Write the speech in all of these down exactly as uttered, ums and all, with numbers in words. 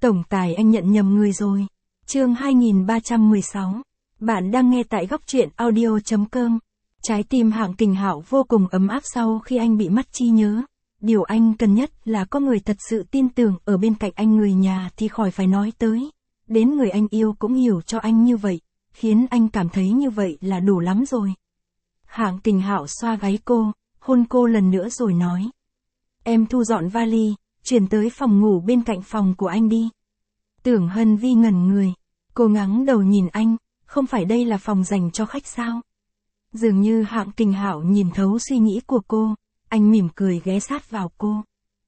Tổng tài anh nhận nhầm người rồi. Chương hai nghìn ba trăm mười sáu. Bạn đang nghe tại góc truyện audio chấm com. Trái tim Hạng Kình Hạo vô cùng ấm áp sau khi anh bị mất trí nhớ. Điều anh cần nhất là có người thật sự tin tưởng ở bên cạnh anh, người nhà thì khỏi phải nói tới. Đến người anh yêu cũng hiểu cho anh như vậy, khiến anh cảm thấy như vậy là đủ lắm rồi. Hạng Kình Hạo xoa gáy cô, hôn cô lần nữa rồi nói. Em thu dọn vali, chuyển tới phòng ngủ bên cạnh phòng của anh đi. Tưởng Hân Vi ngẩn người, cô ngẩng đầu nhìn anh, không phải đây là phòng dành cho khách sao? Dường như Hạng Kình Hạo nhìn thấu suy nghĩ của cô, anh mỉm cười ghé sát vào cô.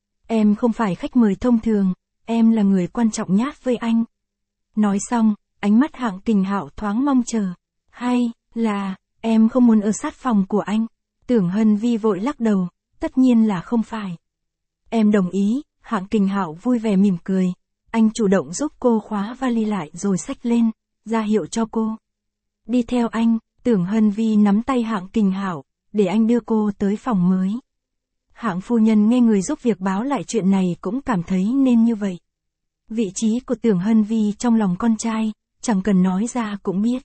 Em không phải khách mời thông thường, em là người quan trọng nhất với anh. Nói xong, ánh mắt Hạng Kình Hạo thoáng mong chờ. Hay là, em không muốn ở sát phòng của anh? Tưởng Hân Vi vội lắc đầu, tất nhiên là không phải. Em đồng ý, Hạng Kình Hạo vui vẻ mỉm cười. Anh chủ động giúp cô khóa vali lại rồi xách lên, ra hiệu cho cô. Đi theo anh, Tưởng Hân Vi nắm tay Hạng Kình Hạo, để anh đưa cô tới phòng mới. Hạng phu nhân nghe người giúp việc báo lại chuyện này cũng cảm thấy nên như vậy. Vị trí của Tưởng Hân Vi trong lòng con trai, chẳng cần nói ra cũng biết.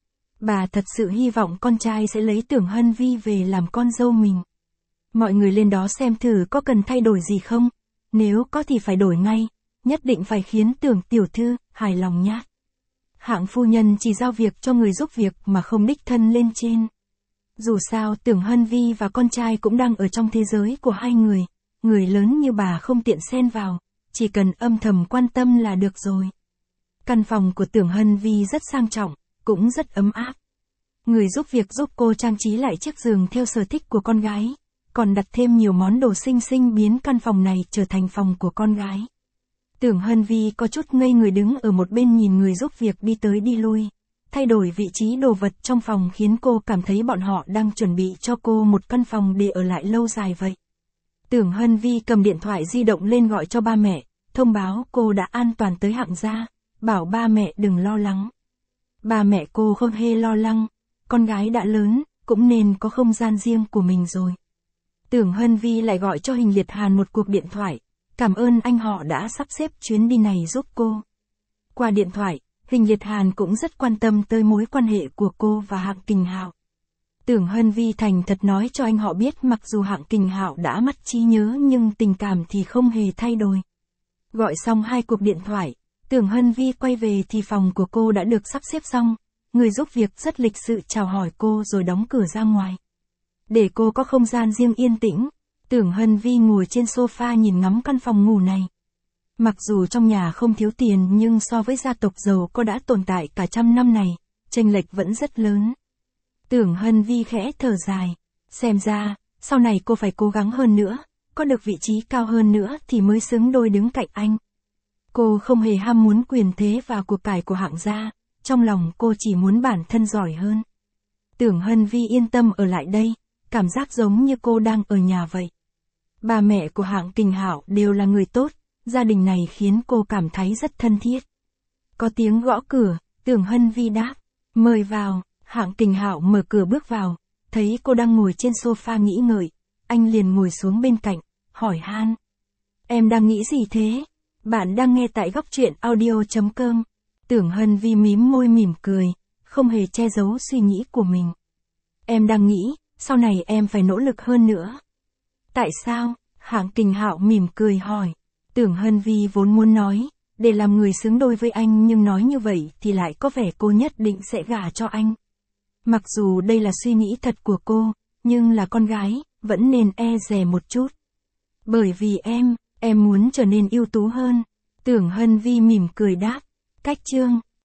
Bà thật sự hy vọng con trai sẽ lấy Tưởng Hân Vi về làm con dâu mình. Mọi người lên đó xem thử có cần thay đổi gì không, nếu có thì phải đổi ngay, nhất định phải khiến Tưởng tiểu thư hài lòng nhá. Hạng phu nhân chỉ giao việc cho người giúp việc mà không đích thân lên trên. Dù sao Tưởng Hân Vi và con trai cũng đang ở trong thế giới của hai người, người lớn như bà không tiện xen vào, chỉ cần âm thầm quan tâm là được rồi. Căn phòng của Tưởng Hân Vi rất sang trọng, cũng rất ấm áp. Người giúp việc giúp cô trang trí lại chiếc giường theo sở thích của con gái, còn đặt thêm nhiều món đồ xinh xinh biến căn phòng này trở thành phòng của con gái. Tưởng Hân Vi có chút ngây người đứng ở một bên nhìn người giúp việc đi tới đi lui. Thay đổi vị trí đồ vật trong phòng khiến cô cảm thấy bọn họ đang chuẩn bị cho cô một căn phòng để ở lại lâu dài vậy. Tưởng Hân Vi cầm điện thoại di động lên gọi cho ba mẹ, thông báo cô đã an toàn tới Hạng gia, bảo ba mẹ đừng lo lắng. Ba mẹ cô không hề lo lắng, con gái đã lớn, cũng nên có không gian riêng của mình rồi. Tưởng Hân Vi lại gọi cho Hình Liệt Hàn một cuộc điện thoại, cảm ơn anh họ đã sắp xếp chuyến đi này giúp cô. Qua điện thoại, Hình Liệt Hàn cũng rất quan tâm tới mối quan hệ của cô và Hạng Kình Hạo. Tưởng Hân Vi thành thật nói cho anh họ biết mặc dù Hạng Kình Hạo đã mất trí nhớ nhưng tình cảm thì không hề thay đổi. Gọi xong hai cuộc điện thoại, Tưởng Hân Vi quay về thì phòng của cô đã được sắp xếp xong, người giúp việc rất lịch sự chào hỏi cô rồi đóng cửa ra ngoài. Để cô có không gian riêng yên tĩnh, Tưởng Hân Vi ngồi trên sofa nhìn ngắm căn phòng ngủ này. Mặc dù trong nhà không thiếu tiền nhưng so với gia tộc giàu có đã tồn tại cả trăm năm này, chênh lệch vẫn rất lớn. Tưởng Hân Vi khẽ thở dài, xem ra, sau này cô phải cố gắng hơn nữa, có được vị trí cao hơn nữa thì mới xứng đôi đứng cạnh anh. Cô không hề ham muốn quyền thế và của cải của Hạng gia, trong lòng cô chỉ muốn bản thân giỏi hơn. Tưởng Hân Vi yên tâm ở lại đây, cảm giác giống như cô đang ở nhà vậy. Ba mẹ của Hạng Kình Hạo đều là người tốt, gia đình này khiến cô cảm thấy rất thân thiết. Có tiếng gõ cửa, Tưởng Hân Vi đáp, mời vào. Hạng Kình Hạo mở cửa bước vào, thấy cô đang ngồi trên sofa nghĩ ngợi, anh liền ngồi xuống bên cạnh, hỏi han. Em đang nghĩ gì thế? Bạn đang nghe tại góc truyện audio chấm com. Tưởng Hân Vi mím môi mỉm cười, không hề che giấu suy nghĩ của mình. Em đang nghĩ, sau này em phải nỗ lực hơn nữa. Tại sao? Hạng Kình Hạo mỉm cười hỏi. Tưởng Hân Vi vốn muốn nói, để làm người xứng đôi với anh nhưng nói như vậy thì lại có vẻ cô nhất định sẽ gả cho anh. Mặc dù đây là suy nghĩ thật của cô, nhưng là con gái, vẫn nên e dè một chút. Bởi vì em, em muốn trở nên ưu tú hơn. Tưởng Hân Vi mỉm cười đáp. Cách chương